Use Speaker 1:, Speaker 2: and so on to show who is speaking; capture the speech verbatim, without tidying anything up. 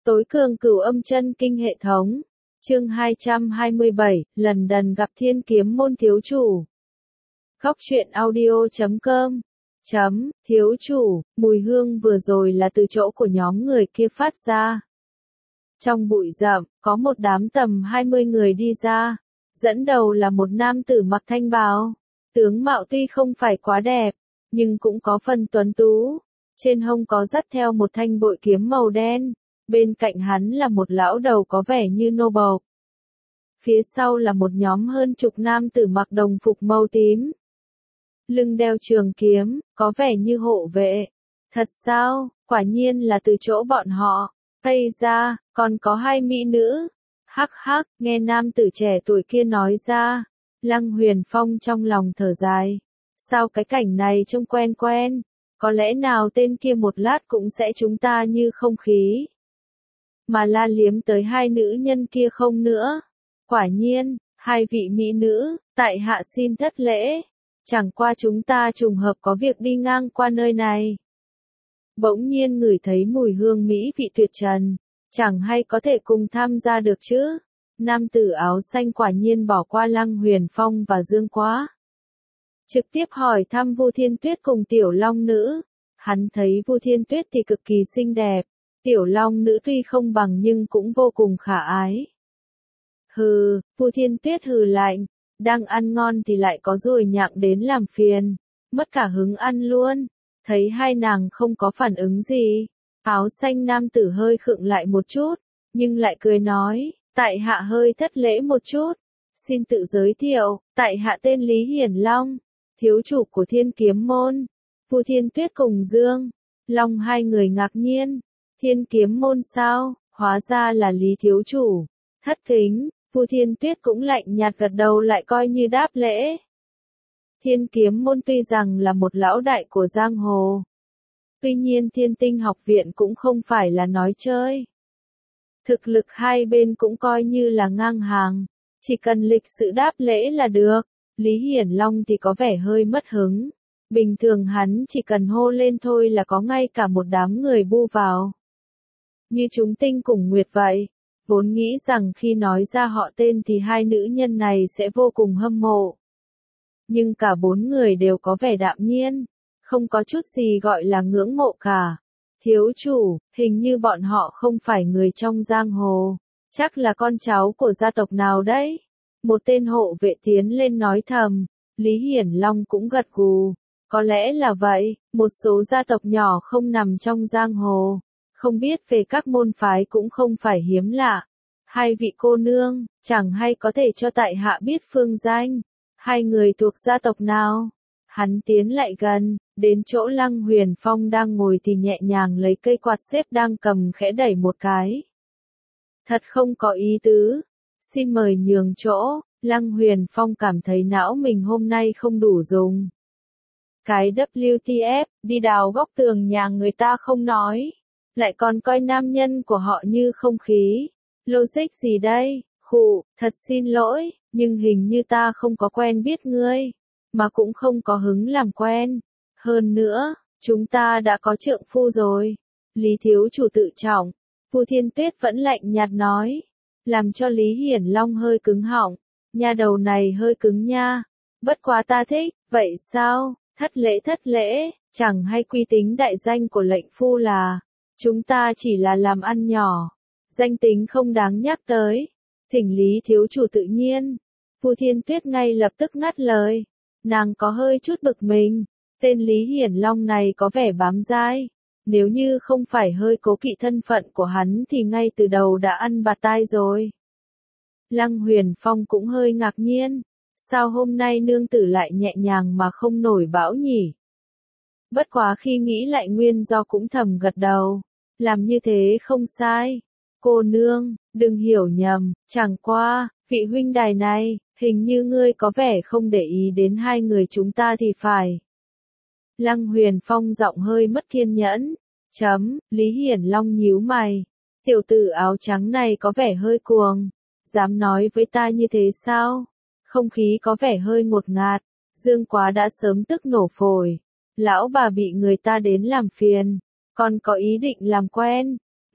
Speaker 1: Tối cường cửu âm chân kinh hệ thống. Chương hai trăm hai mươi bảy, lần đần gặp Thiên Kiếm môn thiếu chủ. Góc truyện audio chấm com. Chấm, thiếu chủ, mùi hương vừa rồi là từ chỗ của nhóm người kia phát ra. Trong bụi rậm, có một đám tầm hai mươi người đi ra. Dẫn đầu là một nam tử mặc thanh bào. Tướng mạo tuy không phải quá đẹp, nhưng cũng có phần tuấn tú. Trên hông có dắt theo một thanh bội kiếm màu đen. Bên cạnh hắn là một lão đầu có vẻ như nô bộc. Phía sau là một nhóm hơn chục nam tử mặc đồng phục màu tím. Lưng đeo trường kiếm, có vẻ như hộ vệ. Thật sao, quả nhiên là từ chỗ bọn họ. Tây ra, còn có hai mỹ nữ. Hắc hắc, nghe nam tử trẻ tuổi kia nói ra. Lăng Huyền Phong trong lòng thở dài. Sao cái cảnh này trông quen quen, có lẽ nào tên kia một lát cũng sẽ chúng ta như không khí. Mà la liếm tới hai nữ nhân kia không nữa. Quả nhiên, hai vị mỹ nữ, tại hạ xin thất lễ. Chẳng qua chúng ta trùng hợp có việc đi ngang qua nơi này. Bỗng nhiên ngửi thấy mùi hương mỹ vị tuyệt trần. Chẳng hay có thể cùng tham gia được chứ. Nam tử áo xanh quả nhiên bỏ qua Lăng Huyền Phong và Dương Quá. Trực tiếp hỏi thăm Vu Thiên Tuyết cùng Tiểu Long Nữ. Hắn thấy Vu Thiên Tuyết thì cực kỳ xinh đẹp. Tiểu Long Nữ tuy không bằng nhưng cũng vô cùng khả ái. Hừ, Vu Thiên Tuyết hừ lạnh. Đang ăn ngon thì lại có ruồi nhặng đến làm phiền. Mất cả hứng ăn luôn. Thấy hai nàng không có phản ứng gì. Áo xanh nam tử hơi khựng lại một chút. Nhưng lại cười nói. Tại hạ hơi thất lễ một chút. Xin tự giới thiệu. Tại hạ tên Lý Hiển Long. Thiếu chủ của Thiên Kiếm môn. Vu Thiên Tuyết cùng Dương Long hai người ngạc nhiên. Thiên Kiếm môn sao? Hóa ra là Lý thiếu chủ. Thất kính. Vu Thiên Tuyết cũng lạnh nhạt gật đầu lại coi như đáp lễ. Thiên Kiếm môn tuy rằng là một lão đại của giang hồ. Tuy nhiên Thiên Tinh học viện cũng không phải là nói chơi. Thực lực hai bên cũng coi như là ngang hàng. Chỉ cần lịch sự đáp lễ là được. Lý Hiển Long thì có vẻ hơi mất hứng. Bình thường hắn chỉ cần hô lên thôi là có ngay cả một đám người bu vào. Như chúng Tinh cùng Nguyệt vậy. Vốn nghĩ rằng khi nói ra họ tên thì hai nữ nhân này sẽ vô cùng hâm mộ. Nhưng cả bốn người đều có vẻ đạm nhiên. Không có chút gì gọi là ngưỡng mộ cả. Thiếu chủ, hình như bọn họ không phải người trong giang hồ. Chắc là con cháu của gia tộc nào đấy? Một tên hộ vệ tiến lên nói thầm. Lý Hiển Long cũng gật gù. Có lẽ là vậy, một số gia tộc nhỏ không nằm trong giang hồ. Không biết về các môn phái cũng không phải hiếm lạ. Hai vị cô nương, chẳng hay có thể cho tại hạ biết phương danh. Hai người thuộc gia tộc nào? Hắn tiến lại gần, đến chỗ Lăng Huyền Phong đang ngồi thì nhẹ nhàng lấy cây quạt xếp đang cầm khẽ đẩy một cái. Thật không có ý tứ. Xin mời nhường chỗ. Lăng Huyền Phong cảm thấy não mình hôm nay không đủ dùng. Cái W T F, đi đào góc tường nhà người ta không nói. Lại còn coi nam nhân của họ như không khí. Logic gì đây? Khụ, thật xin lỗi, nhưng hình như ta không có quen biết ngươi. Mà cũng không có hứng làm quen. Hơn nữa, chúng ta đã có trượng phu rồi. Lý thiếu chủ tự trọng. Vu Thiên Tuyết vẫn lạnh nhạt nói. Làm cho Lý Hiển Long hơi cứng họng. Nha đầu này hơi cứng nha. Bất quá ta thích, vậy sao? Thất lễ thất lễ, chẳng hay quy tính đại danh của lệnh phu là. Chúng ta chỉ là làm ăn nhỏ. Danh tính không đáng nhắc tới. Thỉnh Lý thiếu chủ tự nhiên. Vu Thiên Tuyết ngay lập tức ngắt lời. Nàng có hơi chút bực mình. Tên Lý Hiển Long này có vẻ bám dai. Nếu như không phải hơi cố kỵ thân phận của hắn thì ngay từ đầu đã ăn bạt tai rồi. Lăng Huyền Phong cũng hơi ngạc nhiên. Sao hôm nay nương tử lại nhẹ nhàng mà không nổi bão nhỉ? Bất quá khi nghĩ lại nguyên do cũng thầm gật đầu. Làm như thế không sai. Cô nương, đừng hiểu nhầm, chẳng qua, vị huynh đài này, hình như ngươi có vẻ không để ý đến hai người chúng ta thì phải. Lăng Huyền Phong giọng hơi mất kiên nhẫn. Chấm, Lý Hiển Long nhíu mày. Tiểu tử áo trắng này có vẻ hơi cuồng. Dám nói với ta như thế sao? Không khí có vẻ hơi ngột ngạt. Dương Quá đã sớm tức nổ phổi. Lão bà bị người ta đến làm phiền. Còn có ý định làm quen.